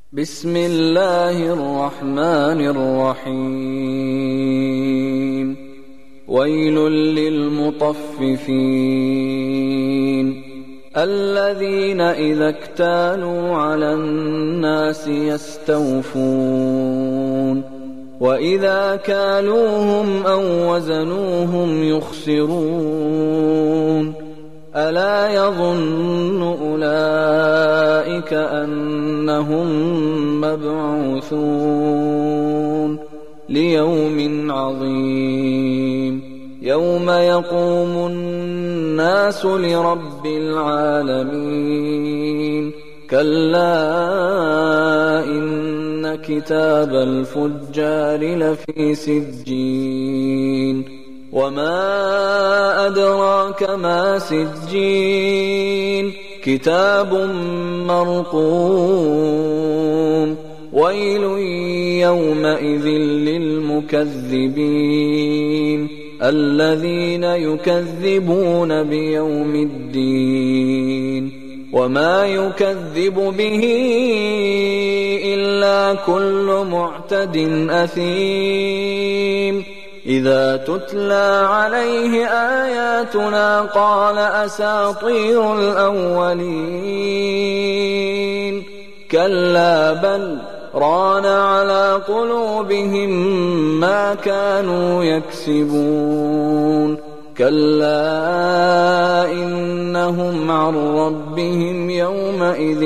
بسم الله الرحمن الرحيم ويل للمطففين الذين إذا اكتالوا على الناس يستوفون وإذا كالوهم أو وزنوهم يخسرون ألا يظن أولئك أنهم مبعوثون ليوم عظيم يوم يقوم الناس لرب العالمين كلا إن كتاب الفجار لفي سجين وما أدراك ما سجين كتاب مرقوم ويل يومئذ للمكذبين الذين يكذبون بيوم الدين وما يكذب به إلا كل معتد أثيم إذا تتلى عليه آياتنا قال أساطير الأولين كلا بل ران على قلوبهم ما كانوا يكسبون كلا إنهم عن ربهم يومئذ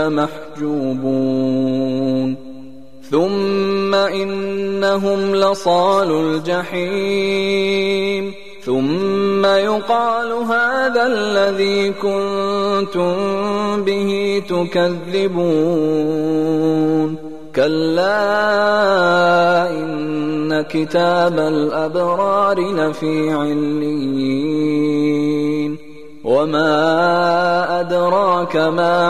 لمحجوبون ثم إنهم لصالوا الجحيم ثم يقال هذا الذي كنتم به تكذبون كلا إن كتاب الأبرار لفي عليين وما أدراك ما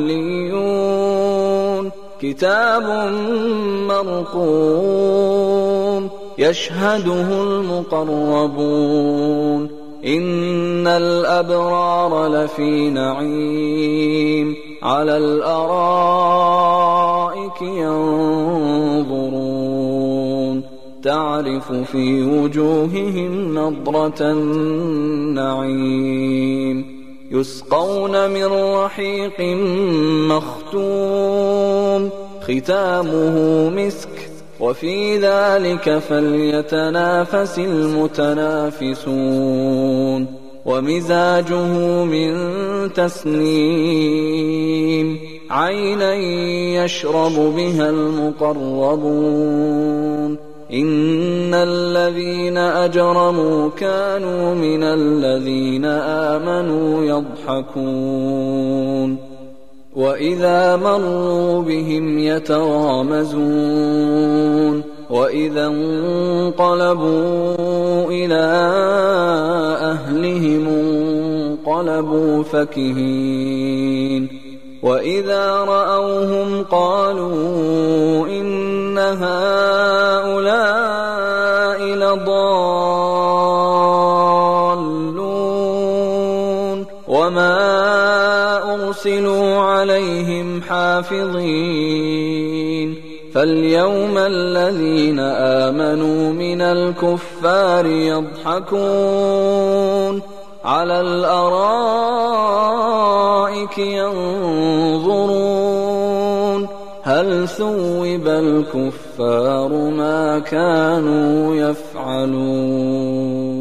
عليون كتاب مرقوم يشهده المقربون إن الأبرار لفي نعيم على الأرائك ينظرون تعرف في وجوههم نضرة النعيم يسقون من رحيق مختوم ختامه مسك وفي ذلك فليتنافس المتنافسون ومزاجه من تسنيم عينا يشرب بها المقربون إن الذين أجرموا كانوا من الذين آمنوا يضحكون وإذا مروا بهم يتغامزون وإذا انقلبوا إلى أهلهم انقلبوا فكهين وإذا رأوهم قالوا إن هؤلاء لضالون وما أرسلوا عليهم حافظين فاليوم الذين آمنوا من الكفار يضحكون على الأرائك ينظرون هل ثوب الكفار ما كانوا يفعلون